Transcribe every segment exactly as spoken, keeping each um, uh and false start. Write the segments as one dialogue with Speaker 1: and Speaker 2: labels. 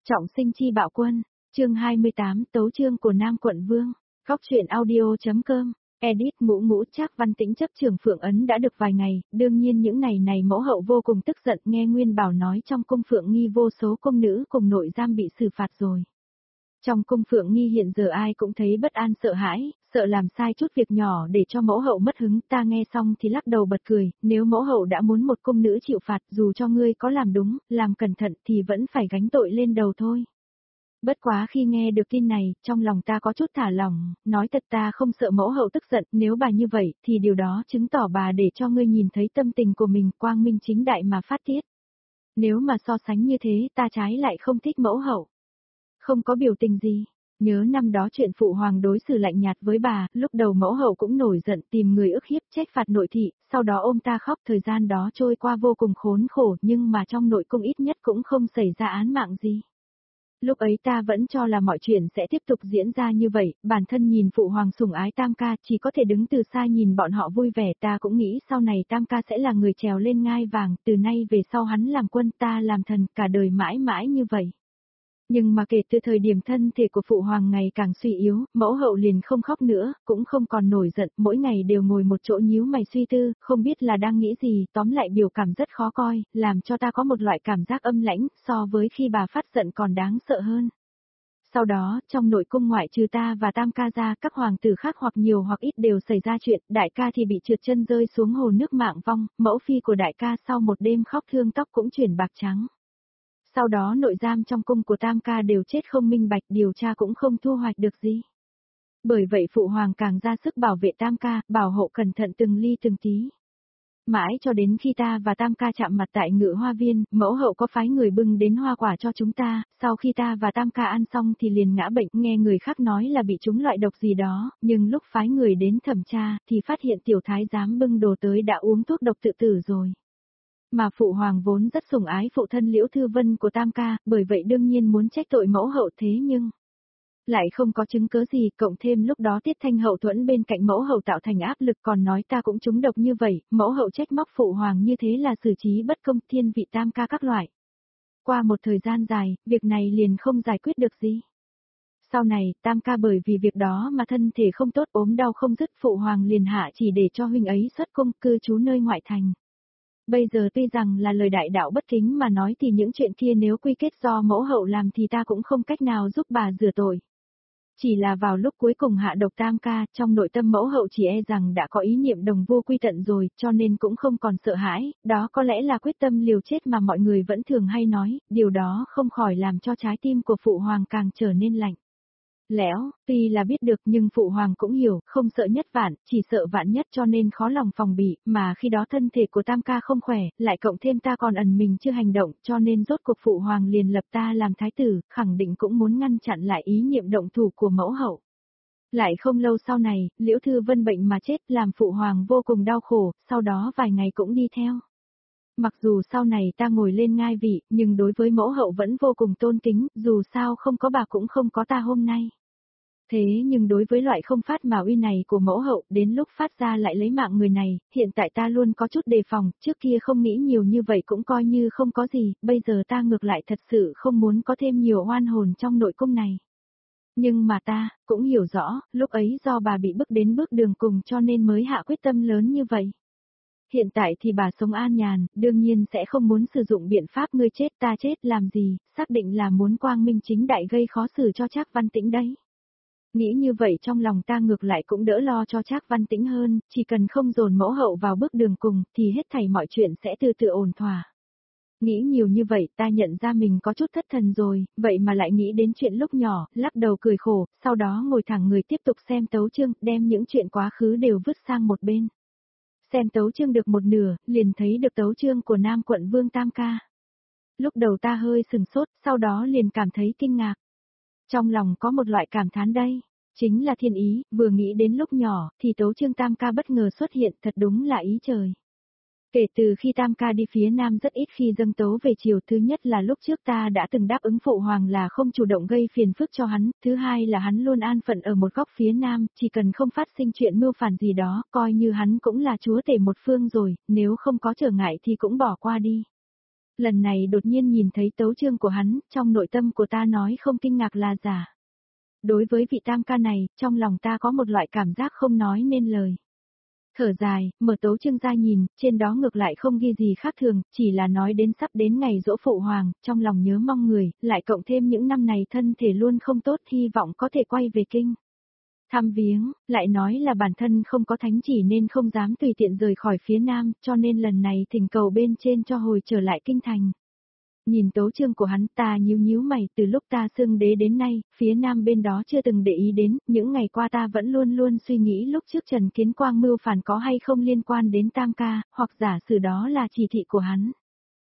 Speaker 1: Trọng sinh chi bạo quân, chương hai mươi tám, tấu chương của Nam Quận Vương, góc truyện audio.com, edit Ngũ Ngũ. Trác Văn Tĩnh chấp trưởng Phượng Ấn đã được vài ngày, đương nhiên những ngày này mẫu hậu vô cùng tức giận nghe Nguyên Bảo nói trong cung Phượng Nghi vô số cung nữ cùng nội giam bị xử phạt rồi. Trong cung Phượng Nghi hiện giờ ai cũng thấy bất an sợ hãi, sợ làm sai chút việc nhỏ để cho mẫu hậu mất hứng. Ta nghe xong thì lắc đầu bật cười, nếu mẫu hậu đã muốn một cung nữ chịu phạt dù cho ngươi có làm đúng, làm cẩn thận thì vẫn phải gánh tội lên đầu thôi. Bất quá khi nghe được tin này, trong lòng ta có chút thả lỏng, nói thật ta không sợ mẫu hậu tức giận, nếu bà như vậy thì điều đó chứng tỏ bà để cho ngươi nhìn thấy tâm tình của mình quang minh chính đại mà phát tiết. Nếu mà so sánh như thế ta trái lại không thích mẫu hậu. Không có biểu tình gì. Nhớ năm đó chuyện phụ hoàng đối xử lạnh nhạt với bà, lúc đầu mẫu hậu cũng nổi giận tìm người ức hiếp trách phạt nội thị, sau đó ôm ta khóc. Thời gian đó trôi qua vô cùng khốn khổ nhưng mà trong nội cung ít nhất cũng không xảy ra án mạng gì. Lúc ấy ta vẫn cho là mọi chuyện sẽ tiếp tục diễn ra như vậy, bản thân nhìn phụ hoàng sủng ái Tam ca chỉ có thể đứng từ xa nhìn bọn họ vui vẻ. Ta cũng nghĩ sau này Tam ca sẽ là người trèo lên ngai vàng, từ nay về sau hắn làm quân ta làm thần, cả đời mãi mãi như vậy. Nhưng mà kể từ thời điểm thân thể của phụ hoàng ngày càng suy yếu, mẫu hậu liền không khóc nữa, cũng không còn nổi giận, mỗi ngày đều ngồi một chỗ nhíu mày suy tư, không biết là đang nghĩ gì, tóm lại biểu cảm rất khó coi, làm cho ta có một loại cảm giác âm lãnh, so với khi bà phát giận còn đáng sợ hơn. Sau đó, trong nội cung ngoại trừ ta và Tam ca ra, các hoàng tử khác hoặc nhiều hoặc ít đều xảy ra chuyện, đại ca thì bị trượt chân rơi xuống hồ nước mạng vong, mẫu phi của đại ca sau một đêm khóc thương tóc cũng chuyển bạc trắng. Sau đó nội giam trong cung của Tam ca đều chết không minh bạch, điều tra cũng không thu hoạch được gì. Bởi vậy phụ hoàng càng ra sức bảo vệ Tam ca, bảo hộ cẩn thận từng ly từng tí. Mãi cho đến khi ta và Tam ca chạm mặt tại Ngự Hoa Viên, mẫu hậu có phái người bưng đến hoa quả cho chúng ta, sau khi ta và Tam ca ăn xong thì liền ngã bệnh, nghe người khác nói là bị trúng loại độc gì đó, nhưng lúc phái người đến thẩm tra thì phát hiện tiểu thái giám bưng đồ tới đã uống thuốc độc tự tử rồi. Mà phụ hoàng vốn rất sủng ái phụ thân Liễu Thư Vân của Tam ca, bởi vậy đương nhiên muốn trách tội mẫu hậu, thế nhưng lại không có chứng cớ gì, cộng thêm lúc đó Tiết Thanh hậu thuẫn bên cạnh mẫu hậu tạo thành áp lực còn nói ta cũng trúng độc như vậy, mẫu hậu trách móc phụ hoàng như thế là xử trí bất công, thiên vị Tam ca các loại. Qua một thời gian dài, việc này liền không giải quyết được gì. Sau này, Tam ca bởi vì việc đó mà thân thể không tốt, ốm đau không dứt, phụ hoàng liền hạ chỉ để cho huynh ấy xuất cung cư trú nơi ngoại thành. Bây giờ tuy rằng là lời đại đạo bất kính mà nói thì những chuyện kia nếu quy kết do mẫu hậu làm thì ta cũng không cách nào giúp bà rửa tội. Chỉ là vào lúc cuối cùng hạ độc Tam ca, trong nội tâm mẫu hậu chỉ e rằng đã có ý niệm đồng vô quy tận rồi, cho nên cũng không còn sợ hãi, đó có lẽ là quyết tâm liều chết mà mọi người vẫn thường hay nói, điều đó không khỏi làm cho trái tim của phụ hoàng càng trở nên lạnh. Lẽo, tuy là biết được nhưng phụ hoàng cũng hiểu, không sợ nhất vạn, chỉ sợ vạn nhất cho nên khó lòng phòng bị, mà khi đó thân thể của Tam ca không khỏe, lại cộng thêm ta còn ẩn mình chưa hành động, cho nên rốt cuộc phụ hoàng liền lập ta làm thái tử, khẳng định cũng muốn ngăn chặn lại ý niệm động thủ của mẫu hậu. Lại không lâu sau này, Liễu Thư Vân bệnh mà chết làm phụ hoàng vô cùng đau khổ, sau đó vài ngày cũng đi theo. Mặc dù sau này ta ngồi lên ngai vị, nhưng đối với mẫu hậu vẫn vô cùng tôn kính, dù sao không có bà cũng không có ta hôm nay. Thế nhưng đối với loại không phát mà uy này của mẫu hậu, đến lúc phát ra lại lấy mạng người này, hiện tại ta luôn có chút đề phòng, trước kia không nghĩ nhiều như vậy cũng coi như không có gì, bây giờ ta ngược lại thật sự không muốn có thêm nhiều oan hồn trong nội cung này. Nhưng mà ta, cũng hiểu rõ, lúc ấy do bà bị bức đến bước đường cùng cho nên mới hạ quyết tâm lớn như vậy. Hiện tại thì bà sống an nhàn, đương nhiên sẽ không muốn sử dụng biện pháp ngươi chết ta chết làm gì, xác định là muốn quang minh chính đại gây khó xử cho Trác Văn Tĩnh đấy. Nghĩ như vậy trong lòng ta ngược lại cũng đỡ lo cho Trác Văn Tĩnh hơn, chỉ cần không dồn mẫu hậu vào bước đường cùng thì hết thảy mọi chuyện sẽ từ từ ổn thỏa. Nghĩ nhiều như vậy ta nhận ra mình có chút thất thần rồi, vậy mà lại nghĩ đến chuyện lúc nhỏ, lắc đầu cười khổ, sau đó ngồi thẳng người tiếp tục xem tấu chương, đem những chuyện quá khứ đều vứt sang một bên. Xem tấu chương được một nửa, liền thấy được tấu chương của Nam Quận Vương Tam ca. Lúc đầu ta hơi sừng sốt, sau đó liền cảm thấy kinh ngạc. Trong lòng có một loại cảm thán đây, chính là thiên ý, vừa nghĩ đến lúc nhỏ, thì tấu chương Tam ca bất ngờ xuất hiện, thật đúng là ý trời. Kể từ khi Tam ca đi phía Nam rất ít khi dâng tấu về chiều, thứ nhất là lúc trước ta đã từng đáp ứng phụ hoàng là không chủ động gây phiền phức cho hắn, thứ hai là hắn luôn an phận ở một góc phía Nam, chỉ cần không phát sinh chuyện mưu phản gì đó, coi như hắn cũng là chúa tể một phương rồi, nếu không có trở ngại thì cũng bỏ qua đi. Lần này đột nhiên nhìn thấy tấu chương của hắn, trong nội tâm của ta nói không kinh ngạc là giả. Đối với vị tam ca này, trong lòng ta có một loại cảm giác không nói nên lời. Thở dài, mở tấu chương ra nhìn, trên đó ngược lại không ghi gì khác thường, chỉ là nói đến sắp đến ngày giỗ phụ hoàng, trong lòng nhớ mong người, lại cộng thêm những năm này thân thể luôn không tốt, hy vọng có thể quay về kinh. Thăm viếng, lại nói là bản thân không có thánh chỉ nên không dám tùy tiện rời khỏi phía nam, cho nên lần này thỉnh cầu bên trên cho hồi trở lại kinh thành. Nhìn tấu chương của hắn, ta nhíu nhíu mày, từ lúc ta xưng đế đến nay, phía nam bên đó chưa từng để ý đến, những ngày qua ta vẫn luôn luôn suy nghĩ lúc trước Trần Kiến Quang mưu phản có hay không liên quan đến tam ca, hoặc giả sử đó là chỉ thị của hắn.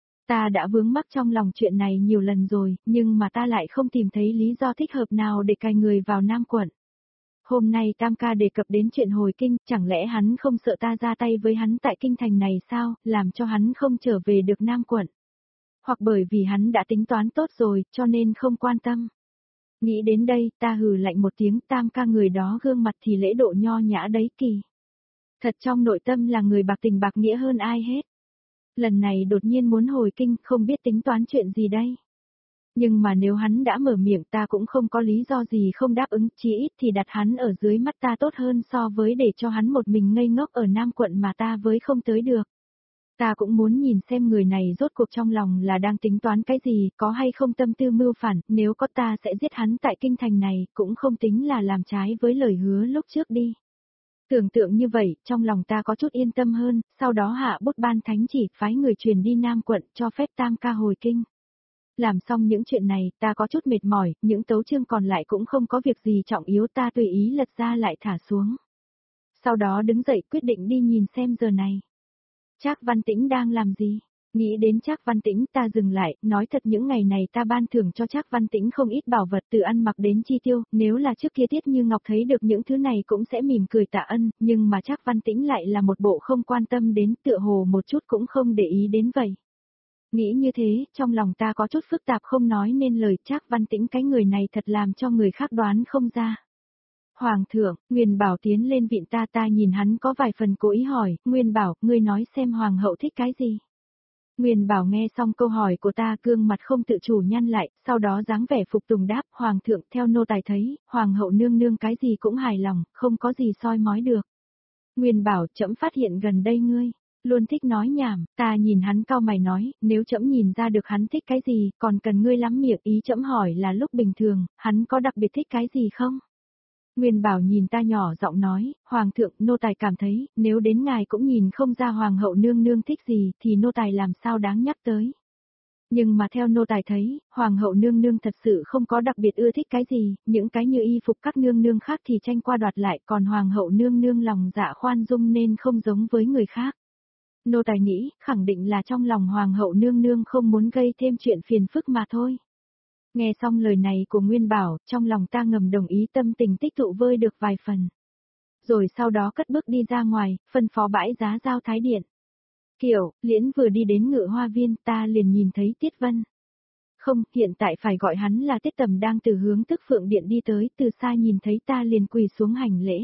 Speaker 1: Ta đã vướng mắc trong lòng chuyện này nhiều lần rồi, nhưng mà ta lại không tìm thấy lý do thích hợp nào để cài người vào Nam quận. Hôm nay tam ca đề cập đến chuyện hồi kinh, chẳng lẽ hắn không sợ ta ra tay với hắn tại kinh thành này sao, làm cho hắn không trở về được Nam quận. Hoặc bởi vì hắn đã tính toán tốt rồi, cho nên không quan tâm. Nghĩ đến đây, ta hừ lạnh một tiếng, tam ca người đó gương mặt thì lễ độ nho nhã đấy kỳ. Thật trong nội tâm là người bạc tình bạc nghĩa hơn ai hết. Lần này đột nhiên muốn hồi kinh, không biết tính toán chuyện gì đây. Nhưng mà nếu hắn đã mở miệng ta cũng không có lý do gì không đáp ứng, chỉ ít thì đặt hắn ở dưới mắt ta tốt hơn so với để cho hắn một mình ngây ngốc ở Nam quận mà ta với không tới được. Ta cũng muốn nhìn xem người này rốt cuộc trong lòng là đang tính toán cái gì, có hay không tâm tư mưu phản, nếu có ta sẽ giết hắn tại kinh thành này, cũng không tính là làm trái với lời hứa lúc trước đi. Tưởng tượng như vậy, trong lòng ta có chút yên tâm hơn, sau đó hạ bút ban thánh chỉ, phái người truyền đi Nam quận, cho phép tam ca hồi kinh. Làm xong những chuyện này, ta có chút mệt mỏi, những tấu chương còn lại cũng không có việc gì trọng yếu, ta tùy ý lật ra lại thả xuống. Sau đó đứng dậy quyết định đi nhìn xem giờ này. Trác Văn Tĩnh đang làm gì? Nghĩ đến Trác Văn Tĩnh ta dừng lại, nói thật những ngày này ta ban thưởng cho Trác Văn Tĩnh không ít bảo vật từ ăn mặc đến chi tiêu, nếu là trước kia Tiết Như Ngọc thấy được những thứ này cũng sẽ mỉm cười tạ ân, nhưng mà Trác Văn Tĩnh lại là một bộ không quan tâm đến, tựa hồ một chút cũng không để ý đến vậy. Nghĩ như thế, trong lòng ta có chút phức tạp không nói nên lời, Trác Văn Tĩnh cái người này thật làm cho người khác đoán không ra. Hoàng thượng, Nguyên Bảo tiến lên viện ta ta nhìn hắn có vài phần cố ý hỏi, Nguyên Bảo, ngươi nói xem Hoàng hậu thích cái gì? Nguyên Bảo nghe xong câu hỏi của ta gương mặt không tự chủ nhăn lại, sau đó dáng vẻ phục tùng đáp, Hoàng thượng theo nô tài thấy, Hoàng hậu nương nương cái gì cũng hài lòng, không có gì soi mói được. Nguyên Bảo trẫm phát hiện gần đây ngươi, luôn thích nói nhảm, ta nhìn hắn cau mày nói, nếu trẫm nhìn ra được hắn thích cái gì, còn cần ngươi lắm miệng, ý trẫm hỏi là lúc bình thường, hắn có đặc biệt thích cái gì không? Nguyên Bảo nhìn ta nhỏ giọng nói, Hoàng thượng, nô tài cảm thấy, nếu đến ngài cũng nhìn không ra Hoàng hậu nương nương thích gì, thì nô tài làm sao đáng nhắc tới. Nhưng mà theo nô tài thấy, Hoàng hậu nương nương thật sự không có đặc biệt ưa thích cái gì, những cái như y phục các nương nương khác thì tranh qua đoạt lại, còn Hoàng hậu nương nương lòng dạ khoan dung nên không giống với người khác. Nô tài nghĩ, khẳng định là trong lòng Hoàng hậu nương nương không muốn gây thêm chuyện phiền phức mà thôi. Nghe xong lời này của Nguyên Bảo, trong lòng ta ngầm đồng ý, tâm tình tích tụ vơi được vài phần. Rồi sau đó cất bước đi ra ngoài, phân phó bãi giá giao thái điện. Kiểu, Liễn vừa đi đến Ngự Hoa Viên ta liền nhìn thấy Tiết Vân. Không, hiện tại phải gọi hắn là Tiết Tầm đang từ hướng Tức Phượng Điện đi tới, từ xa nhìn thấy ta liền quỳ xuống hành lễ.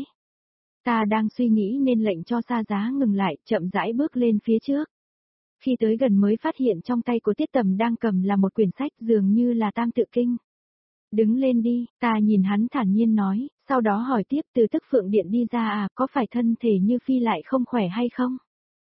Speaker 1: Ta đang suy nghĩ nên lệnh cho Sa Giá ngừng lại, chậm rãi bước lên phía trước. Khi tới gần mới phát hiện trong tay của Tiết Tầm đang cầm là một quyển sách dường như là Tam Tự Kinh. Đứng lên đi, ta nhìn hắn thản nhiên nói, sau đó hỏi tiếp từ Tức Phượng Điện đi ra à, có phải thân thể Như Phi lại không khỏe hay không?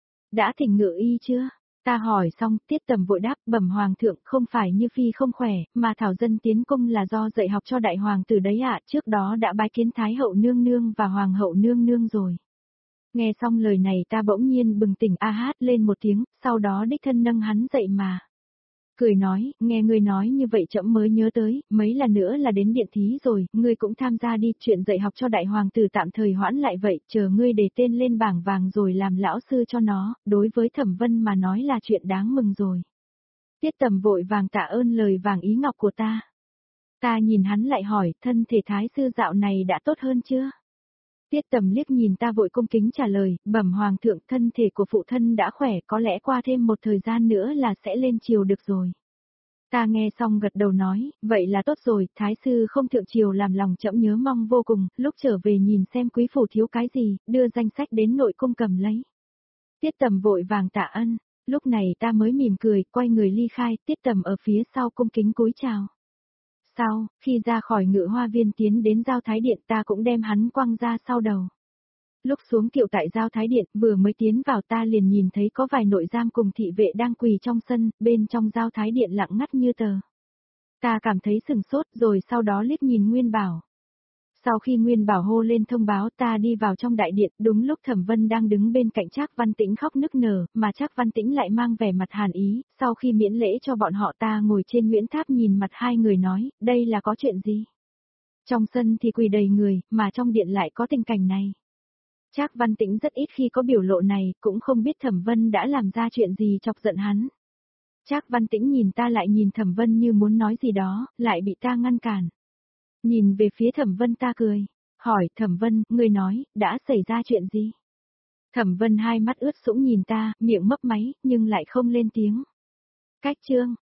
Speaker 1: Đã thỉnh ngự y chưa? Ta hỏi xong, Tiết Tầm vội đáp, bẩm Hoàng thượng, không phải Như Phi không khỏe, mà Thảo Dân tiến cung là do dạy học cho đại hoàng tử đấy ạ, trước đó đã bái kiến Thái hậu nương nương và Hoàng hậu nương nương rồi. Nghe xong lời này ta bỗng nhiên bừng tỉnh a hát lên một tiếng, sau đó đích thân nâng hắn dậy mà. Cười nói, nghe ngươi nói như vậy trẫm mới nhớ tới, mấy lần nữa là đến điện thí rồi, ngươi cũng tham gia đi, chuyện dạy học cho đại hoàng tử tạm thời hoãn lại vậy, chờ ngươi đề tên lên bảng vàng rồi làm lão sư cho nó, đối với Thẩm Vân mà nói là chuyện đáng mừng rồi. Tiết Tầm vội vàng tạ ơn lời vàng ý ngọc của ta. Ta nhìn hắn lại hỏi, thân thể thái sư dạo này đã tốt hơn chưa? Tiết Tầm liếc nhìn ta vội cung kính trả lời, bẩm Hoàng thượng, thân thể của phụ thân đã khỏe, có lẽ qua thêm một thời gian nữa là sẽ lên triều được rồi. Ta nghe xong gật đầu nói, vậy là tốt rồi, thái sư không thượng triều làm lòng trẫm nhớ mong vô cùng, lúc trở về nhìn xem quý phủ thiếu cái gì, đưa danh sách đến nội cung cầm lấy. Tiết Tầm vội vàng tạ ân, Lúc này ta mới mỉm cười, quay người ly khai, Tiết Tầm ở phía sau cung kính cúi chào. Sau, khi ra khỏi Ngự Hoa Viên tiến đến Giao Thái Điện ta cũng đem hắn quăng ra sau đầu. Lúc xuống kiệu tại Giao Thái Điện, vừa mới tiến vào ta liền nhìn thấy có vài nội giam cùng thị vệ đang quỳ trong sân, bên trong Giao Thái Điện lặng ngắt như tờ. Ta cảm thấy sừng sốt rồi sau đó liếc nhìn Nguyên Bảo. Sau khi Nguyên Bảo hô lên thông báo ta đi vào trong đại điện, đúng lúc Thẩm Vân đang đứng bên cạnh Trác Văn Tĩnh khóc nức nở, mà Trác Văn Tĩnh lại mang vẻ mặt hàn ý, sau khi miễn lễ cho bọn họ ta ngồi trên Nguyễn Tháp nhìn mặt hai người nói, đây là có chuyện gì? Trong sân thì quỳ đầy người, mà trong điện lại có tình cảnh này. Trác Văn Tĩnh rất ít khi có biểu lộ này, cũng không biết Thẩm Vân đã làm ra chuyện gì chọc giận hắn. Trác Văn Tĩnh nhìn ta lại nhìn Thẩm Vân như muốn nói gì đó, lại bị ta ngăn cản. Nhìn về phía Thẩm Vân ta cười, hỏi Thẩm Vân, ngươi nói, đã xảy ra chuyện gì? Thẩm Vân hai mắt ướt sũng nhìn ta, miệng mấp máy, nhưng lại không lên tiếng. Cách chương,